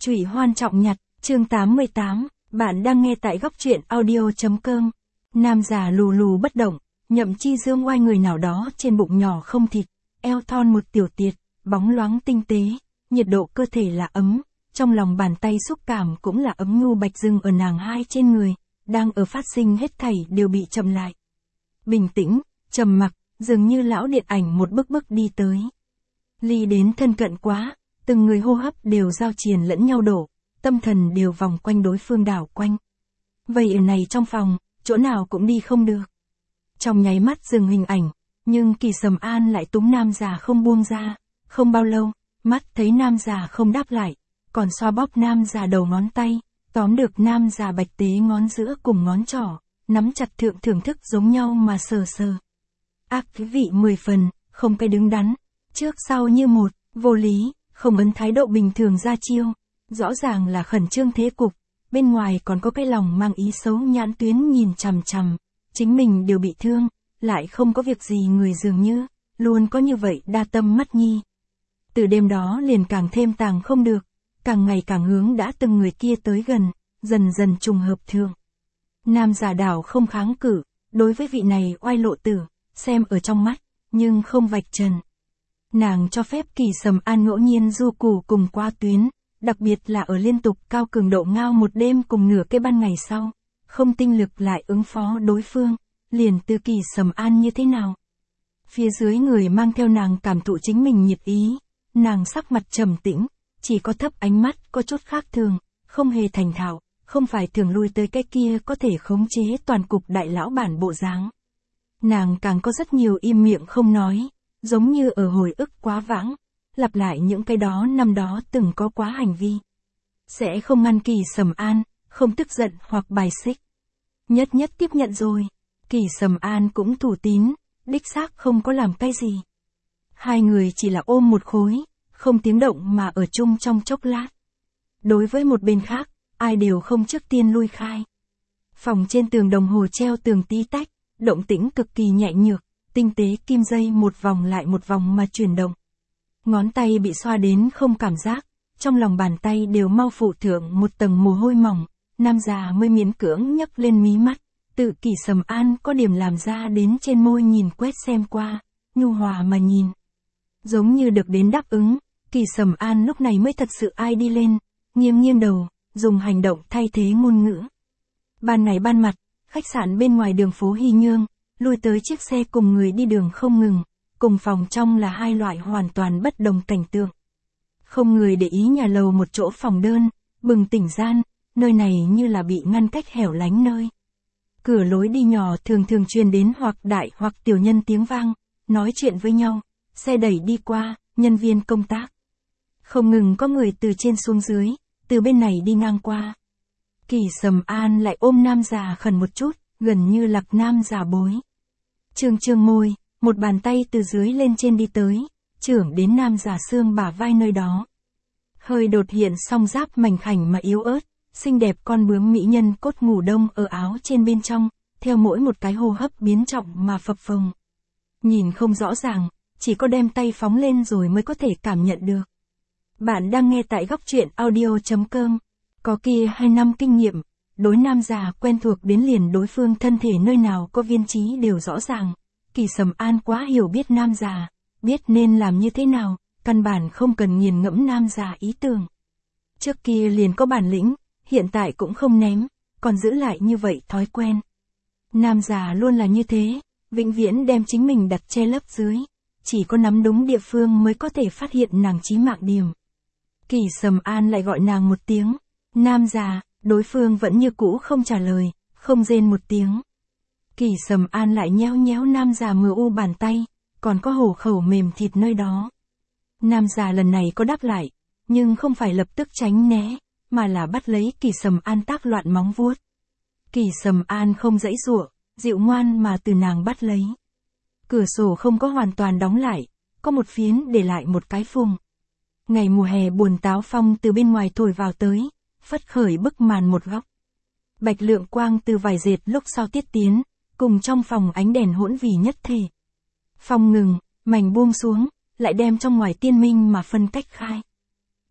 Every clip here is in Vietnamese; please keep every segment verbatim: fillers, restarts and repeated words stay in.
Trụy Hoan Trọng Nhặt, chương tám mươi tám, bạn đang nghe tại góc truyện audio.com. Nam già lù lù bất động, Nhậm Chi Dương oai người nào đó trên bụng nhỏ không thịt, eo thon một tiểu tiệt, bóng loáng tinh tế, nhiệt độ cơ thể là ấm, trong lòng bàn tay xúc cảm cũng là ấm nhu bạch dưng ở nàng hai trên người, đang ở phát sinh hết thảy đều bị chậm lại. Bình tĩnh, trầm mặc, dường như lão điện ảnh một bước bước đi tới. Ly đến thân cận quá, từng người hô hấp đều giao triền lẫn nhau đổ, tâm thần đều vòng quanh đối phương đảo quanh. Vậy ở này trong phòng, chỗ nào cũng đi không được. Trong nháy mắt dừng hình ảnh, nhưng Kỳ Sầm An lại túm nam già không buông ra, không bao lâu, mắt thấy nam già không đáp lại, còn xoa bóp nam già đầu ngón tay, tóm được nam già bạch tế ngón giữa cùng ngón trỏ, nắm chặt thượng thưởng thức giống nhau mà sờ sờ. Ác cái vị mười phần, không cái đứng đắn, trước sau như một, vô lý, không ấn thái độ bình thường ra chiêu, rõ ràng là khẩn trương thế cục, bên ngoài còn có cái lòng mang ý xấu nhãn tuyến nhìn chằm chằm, chính mình đều bị thương, lại không có việc gì người dường như, luôn có như vậy đa tâm mắt nhi. Từ đêm đó liền càng thêm tàng không được, càng ngày càng hướng đã từng người kia tới gần, dần dần trùng hợp thường. Nam giả đảo không kháng cự, đối với vị này oai lộ tử, xem ở trong mắt, nhưng không vạch trần. Nàng cho phép Kỳ Sầm An ngẫu nhiên du củ cùng qua tuyến, đặc biệt là ở liên tục cao cường độ ngao một đêm cùng nửa cái ban ngày sau, không tinh lực lại ứng phó đối phương, liền từ Kỳ Sầm An như thế nào. Phía dưới người mang theo nàng cảm thụ chính mình nhiệt ý, nàng sắc mặt trầm tĩnh, chỉ có thấp ánh mắt có chút khác thường, không hề thành thạo, không phải thường lui tới cái kia có thể khống chế toàn cục đại lão bản bộ dáng. Nàng càng có rất nhiều im miệng không nói, giống như ở hồi ức quá vãng, lặp lại những cái đó năm đó từng có quá hành vi. Sẽ không ngăn Kỳ Sầm An, không tức giận hoặc bài xích. Nhất nhất tiếp nhận rồi, Kỳ Sầm An cũng thủ tín, đích xác không có làm cái gì. Hai người chỉ là ôm một khối, không tiếng động mà ở chung trong chốc lát. Đối với một bên khác, ai đều không trước tiên lui khai. Phòng trên tường đồng hồ treo tường tí tách, động tĩnh cực kỳ nhẹ nhược, tinh tế kim dây một vòng lại một vòng mà chuyển động. Ngón tay bị xoa đến không cảm giác, trong lòng bàn tay đều mau phủ thượng một tầng mồ hôi mỏng, nam già mới miễn cưỡng nhấc lên mí mắt, tự Kỳ Sầm An có điểm làm ra đến trên môi nhìn quét xem qua, nhu hòa mà nhìn. Giống như được đến đáp ứng, Kỳ Sầm An lúc này mới thật sự ai đi lên, nghiêng nghiêng đầu, dùng hành động thay thế ngôn ngữ. Ban ngày ban mặt, khách sạn bên ngoài đường phố Hy Nhương, lui tới chiếc xe cùng người đi đường không ngừng, cùng phòng trong là hai loại hoàn toàn bất đồng cảnh tượng. Không người để ý nhà lầu một chỗ phòng đơn, bừng tỉnh gian, nơi này như là bị ngăn cách hẻo lánh nơi. Cửa lối đi nhỏ thường thường truyền đến hoặc đại hoặc tiểu nhân tiếng vang, nói chuyện với nhau, xe đẩy đi qua, nhân viên công tác. Không ngừng có người từ trên xuống dưới, từ bên này đi ngang qua. Kỳ Sầm An lại ôm nam già khẩn một chút, gần như lạc nam già bối. Trương trương môi, một bàn tay từ dưới lên trên đi tới, trưởng đến nam già xương bả vai nơi đó. Hơi đột hiện song giáp mảnh khảnh mà yếu ớt, xinh đẹp con bướm mỹ nhân cốt ngủ đông ở áo trên bên trong, theo mỗi một cái hô hấp biến trọng mà phập phồng. Nhìn không rõ ràng, chỉ có đem tay phóng lên rồi mới có thể cảm nhận được. Bạn đang nghe tại góc truyện audio.com. Có kia hai năm kinh nghiệm, đối nam già quen thuộc đến liền đối phương thân thể nơi nào có viên trí đều rõ ràng. Kỳ Sầm An quá hiểu biết nam già, biết nên làm như thế nào, căn bản không cần nghiền ngẫm nam già ý tưởng. Trước kia liền có bản lĩnh, hiện tại cũng không ném, còn giữ lại như vậy thói quen. Nam già luôn là như thế, vĩnh viễn đem chính mình đặt che lấp dưới, chỉ có nắm đúng địa phương mới có thể phát hiện nàng chí mạng điểm. Kỳ Sầm An lại gọi nàng một tiếng, nam già, đối phương vẫn như cũ không trả lời, không rên một tiếng. Kỳ Sầm An lại nhéo nhéo nam già mờ u bàn tay, còn có hổ khẩu mềm thịt nơi đó. Nam già lần này có đáp lại, nhưng không phải lập tức tránh né, mà là bắt lấy Kỳ Sầm An tác loạn móng vuốt. Kỳ Sầm An không dãy giụa, dịu ngoan mà từ nàng bắt lấy. Cửa sổ không có hoàn toàn đóng lại, có một phiến để lại một cái phùng. Ngày mùa hè buồn táo phong từ bên ngoài thổi vào tới, phất khởi bức màn một góc. Bạch lượng quang từ vải dệt lúc sau tiết tiến, cùng trong phòng ánh đèn hỗn vì nhất thể. Phong ngừng, mảnh buông xuống, lại đem trong ngoài tiên minh mà phân cách khai.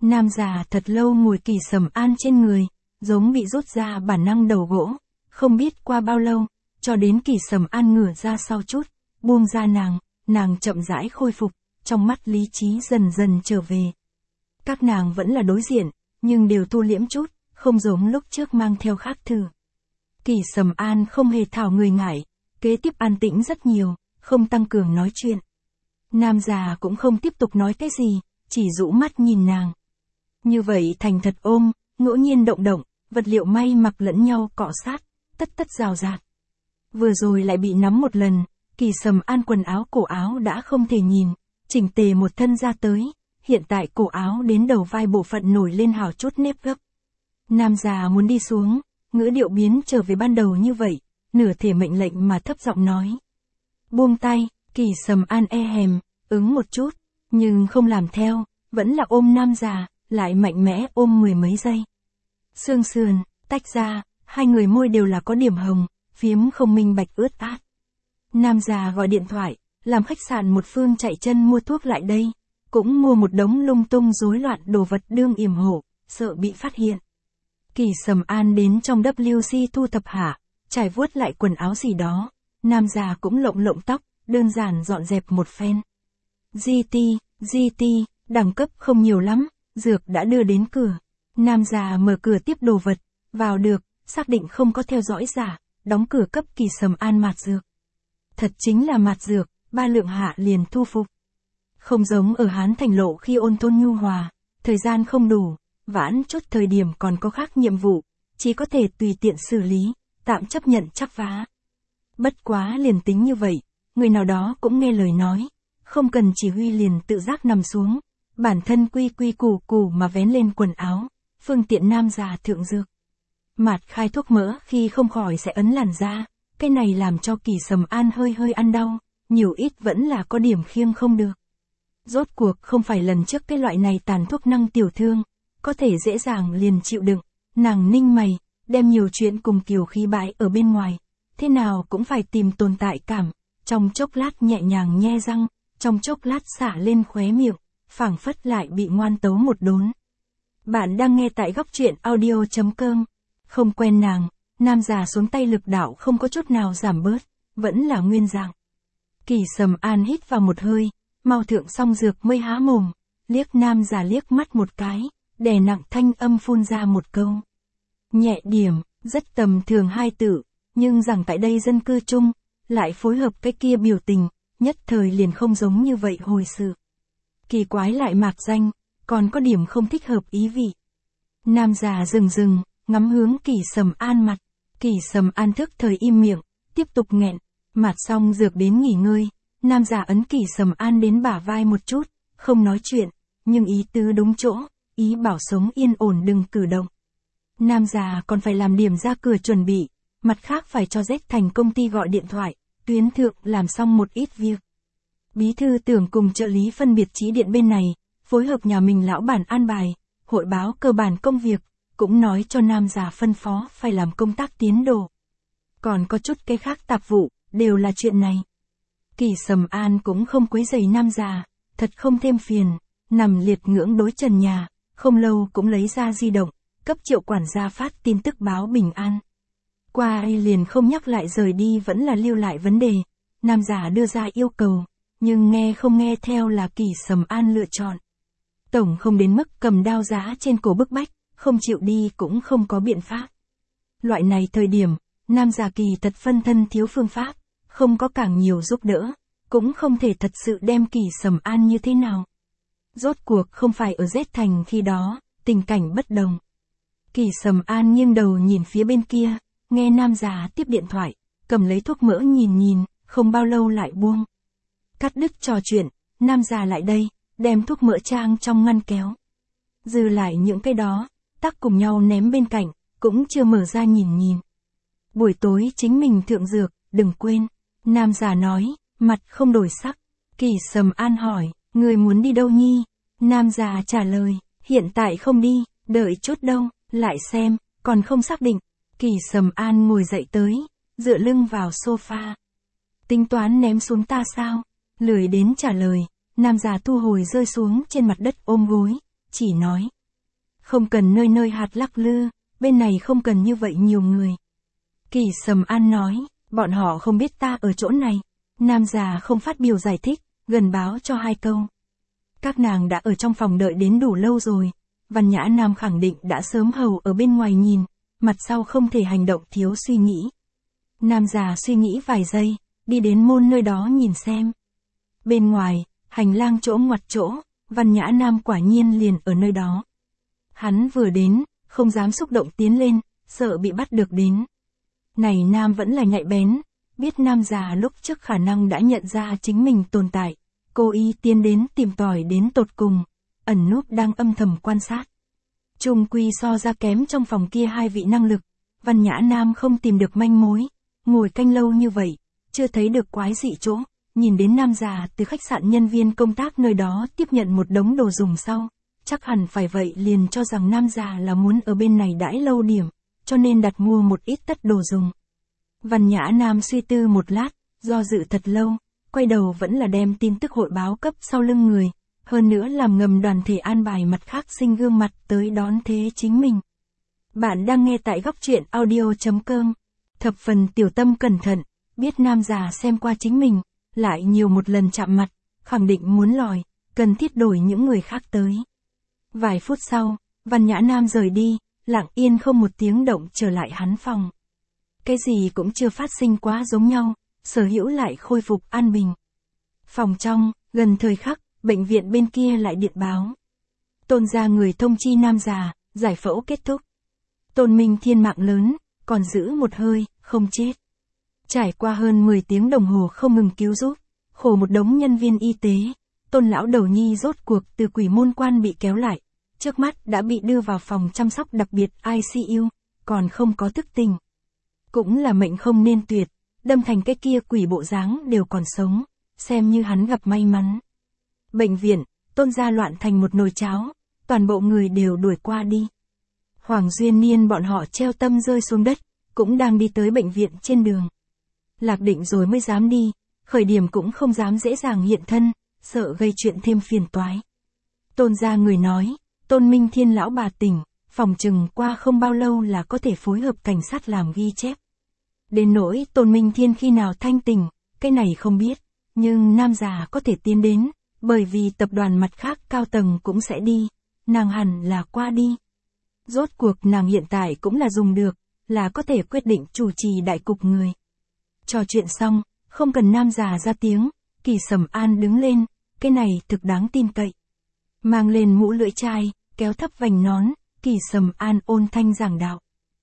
Nam già thật lâu ngồi Kỳ Sầm An trên người, giống bị rút ra bản năng đầu gỗ, không biết qua bao lâu, cho đến Kỳ Sầm An ngửa ra sau chút, buông ra nàng, nàng chậm rãi khôi phục, trong mắt lý trí dần dần trở về. Các nàng vẫn là đối diện, nhưng đều thu liễm chút, không giống lúc trước mang theo khác thường. Kỳ Sầm An không hề thảo người ngại, kế tiếp an tĩnh rất nhiều, không tăng cường nói chuyện. Nam già cũng không tiếp tục nói cái gì, chỉ rũ mắt nhìn nàng. Như vậy thành thật ôm, ngẫu nhiên động động, vật liệu may mặc lẫn nhau cọ sát, tất tất rào rạt. Vừa rồi lại bị nắm một lần, Kỳ Sầm An quần áo cổ áo đã không thể nhìn, chỉnh tề một thân ra tới, hiện tại cổ áo đến đầu vai bộ phận nổi lên hào chút nếp gấp. Nam già muốn đi xuống, ngữ điệu biến trở về ban đầu như vậy, nửa thể mệnh lệnh mà thấp giọng nói. Buông tay, Kỳ Sầm An e hèm, ứng một chút, nhưng không làm theo, vẫn là ôm nam già, lại mạnh mẽ ôm mười mấy giây. Xương sườn, tách ra, hai người môi đều là có điểm hồng, phiếm không minh bạch ướt át. Nam già gọi điện thoại, làm khách sạn một phương chạy chân mua thuốc lại đây, cũng mua một đống lung tung rối loạn đồ vật đương yểm hộ, sợ bị phát hiện. Kỳ Sầm An đến trong vê kép xê thu thập hạ, trải vuốt lại quần áo gì đó, nam già cũng lộng lộng tóc, đơn giản dọn dẹp một phen. giê tê, giê tê, đẳng cấp không nhiều lắm, dược đã đưa đến cửa. Nam già mở cửa tiếp đồ vật, vào được, xác định không có theo dõi giả, đóng cửa cấp Kỳ Sầm An mạt dược. Thật chính là mạt dược, ba lượng hạ liền thu phục. Không giống ở Hán Thành Lộ khi ôn thôn nhu hòa, thời gian không đủ, vãn chút thời điểm còn có khác nhiệm vụ, chỉ có thể tùy tiện xử lý, tạm chấp nhận chắc vá. Bất quá liền tính như vậy, người nào đó cũng nghe lời nói, không cần chỉ huy liền tự giác nằm xuống, bản thân quy quy củ củ mà vén lên quần áo, phương tiện nam già thượng dược. Mạt khai thuốc mỡ khi không khỏi sẽ ấn làn da, cái này làm cho Kỳ Sầm An hơi hơi ăn đau, nhiều ít vẫn là có điểm khiêng không được. Rốt cuộc không phải lần trước cái loại này tàn thuốc năng tiểu thương, có thể dễ dàng liền chịu đựng, nàng ninh mày, đem nhiều chuyện cùng Kiều khí bãi ở bên ngoài, thế nào cũng phải tìm tồn tại cảm, trong chốc lát nhẹ nhàng nhe răng, trong chốc lát xả lên khóe miệng, phảng phất lại bị ngoan tấu một đốn. Bạn đang nghe tại góc truyện audio chấm com, không quen nàng, nam già xuống tay lực đạo không có chút nào giảm bớt, vẫn là nguyên dạng. Kỳ Sầm An hít vào một hơi, mau thượng xong dược mới há mồm, liếc nam già liếc mắt một cái, đè nặng thanh âm phun ra một câu. Nhẹ điểm, rất tầm thường hai tự, nhưng rằng tại đây dân cư chung, lại phối hợp cái kia biểu tình, nhất thời liền không giống như vậy hồi sự. Kỳ quái lại mạc danh, còn có điểm không thích hợp ý vị. Nam già dừng dừng, ngắm hướng Kỳ Sầm An mặt, Kỳ Sầm An thức thời im miệng, tiếp tục nghẹn, mạt xong dược đến nghỉ ngơi, nam già ấn Kỳ Sầm An đến bả vai một chút, không nói chuyện, nhưng ý tứ đúng chỗ, ý bảo sống yên ổn đừng cử động. Nam già còn phải làm điểm ra cửa chuẩn bị, mặt khác phải cho Z Thành công ty gọi điện thoại, tuyến thượng làm xong một ít việc. Bí thư tưởng cùng trợ lý phân biệt chí điện bên này, phối hợp nhà mình lão bản an bài, hội báo cơ bản công việc, cũng nói cho nam già phân phó phải làm công tác tiến độ. Còn có chút cái khác tạp vụ, đều là chuyện này. Kỳ Sầm An cũng không quấy rầy nam già, thật không thêm phiền, nằm liệt ngưỡng đối trần nhà, không lâu cũng lấy ra di động, cấp Triệu quản gia phát tin tức báo bình an. Qua ai liền không nhắc lại rời đi vẫn là lưu lại vấn đề, nam già đưa ra yêu cầu, nhưng nghe không nghe theo là Kỳ Sầm An lựa chọn. Tổng không đến mức cầm đao giá trên cổ bức bách, không chịu đi cũng không có biện pháp. Loại này thời điểm, nam già kỳ thật phân thân thiếu phương pháp, không có càng nhiều giúp đỡ, cũng không thể thật sự đem Kỳ Sầm An như thế nào. Rốt cuộc không phải ở Z Thành khi đó, tình cảnh bất đồng. Kỳ Sầm An nghiêng đầu nhìn phía bên kia, nghe nam già tiếp điện thoại, cầm lấy thuốc mỡ nhìn nhìn, không bao lâu lại buông. Cắt đứt trò chuyện, nam già lại đây, đem thuốc mỡ trang trong ngăn kéo. Dư lại những cái đó, tắc cùng nhau ném bên cạnh, cũng chưa mở ra nhìn nhìn. Buổi tối chính mình thượng dược, đừng quên. Nam già nói, mặt không đổi sắc. Kỳ Sầm An hỏi, người muốn đi đâu nhi? Nam già trả lời, hiện tại không đi, đợi chút đâu, lại xem, còn không xác định. Kỳ Sầm An ngồi dậy tới, dựa lưng vào sofa. Tính toán ném xuống ta sao? Lười đến trả lời, nam già thu hồi rơi xuống trên mặt đất ôm gối, chỉ nói. Không cần nơi nơi hạt lắc lư, bên này không cần như vậy nhiều người. Kỳ Sầm An nói, bọn họ không biết ta ở chỗ này. Nam già không phát biểu giải thích, gần báo cho hai câu. Các nàng đã ở trong phòng đợi đến đủ lâu rồi. Văn Nhã Nam khẳng định đã sớm hầu ở bên ngoài nhìn, mặt sau không thể hành động thiếu suy nghĩ. Nam già suy nghĩ vài giây, đi đến môn nơi đó nhìn xem. Bên ngoài, hành lang chỗ ngoặt chỗ, Văn Nhã Nam quả nhiên liền ở nơi đó. Hắn vừa đến, không dám xúc động tiến lên, sợ bị bắt được đến. Này Nam vẫn là nhạy bén, biết Nam già lúc trước khả năng đã nhận ra chính mình tồn tại, cố ý tiến đến tìm tòi đến tột cùng, ẩn núp đang âm thầm quan sát. Chung quy so ra kém trong phòng kia hai vị năng lực, Văn Nhã Nam không tìm được manh mối, ngồi canh lâu như vậy, chưa thấy được quái dị chỗ, nhìn đến Nam già từ khách sạn nhân viên công tác nơi đó tiếp nhận một đống đồ dùng sau, chắc hẳn phải vậy liền cho rằng Nam già là muốn ở bên này đãi lâu điểm, cho nên đặt mua một ít tất đồ dùng. Văn Nhã Nam suy tư một lát, do dự thật lâu, quay đầu vẫn là đem tin tức hội báo cấp sau lưng người, hơn nữa làm ngầm đoàn thể an bài mặt khác sinh gương mặt tới đón thế chính mình. Bạn đang nghe tại góc truyện audio chấm com. Thập phần tiểu tâm cẩn thận, biết Nam già xem qua chính mình, lại nhiều một lần chạm mặt, khẳng định muốn lòi, cần thiết đổi những người khác tới. Vài phút sau, Văn Nhã Nam rời đi, lặng yên không một tiếng động trở lại hắn phòng. Cái gì cũng chưa phát sinh quá giống nhau, Sở Hữu lại khôi phục an bình. Phòng trong, gần thời khắc, bệnh viện bên kia lại điện báo. Tôn gia người thông chi Nam già, giải phẫu kết thúc. Tôn Minh Thiên mạng lớn, còn giữ một hơi, không chết. Trải qua hơn mười tiếng đồng hồ không ngừng cứu giúp, khổ một đống nhân viên y tế, Tôn lão đầu nhi rốt cuộc từ quỷ môn quan bị kéo lại, trước mắt đã bị đưa vào phòng chăm sóc đặc biệt I C U, còn không có thức tỉnh. Cũng là mệnh không nên tuyệt, đâm thành cái kia quỷ bộ dáng đều còn sống, xem như hắn gặp may mắn. Bệnh viện, Tôn gia loạn thành một nồi cháo, toàn bộ người đều đuổi qua đi. Hoàng Duyên Niên bọn họ treo tâm rơi xuống đất, cũng đang đi tới bệnh viện trên đường. Lạc định rồi mới dám đi, khởi điểm cũng không dám dễ dàng hiện thân, sợ gây chuyện thêm phiền toái. Tôn gia người nói, Tôn Minh Thiên lão bà tỉnh, phòng chừng qua không bao lâu là có thể phối hợp cảnh sát làm ghi chép. Đến nỗi Tôn Minh Thiên khi nào thanh tỉnh, cái này không biết, nhưng Nam già có thể tiến đến, bởi vì tập đoàn mặt khác cao tầng cũng sẽ đi, nàng hẳn là qua đi. Rốt cuộc nàng hiện tại cũng là dùng được, là có thể quyết định chủ trì đại cục người. Trò chuyện xong, không cần Nam già ra tiếng, Kỳ Sầm An đứng lên, cái này thực đáng tin cậy. Mang lên mũ lưỡi chai, kéo thấp vành nón, Kỳ Sầm An ôn thanh giảng đạo.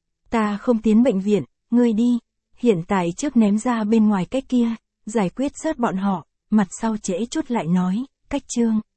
Ta không tiến bệnh viện, ngươi đi, hiện tại trước ném ra bên ngoài cách kia, giải quyết rớt bọn họ, mặt sau trễ chút lại nói, cách chương.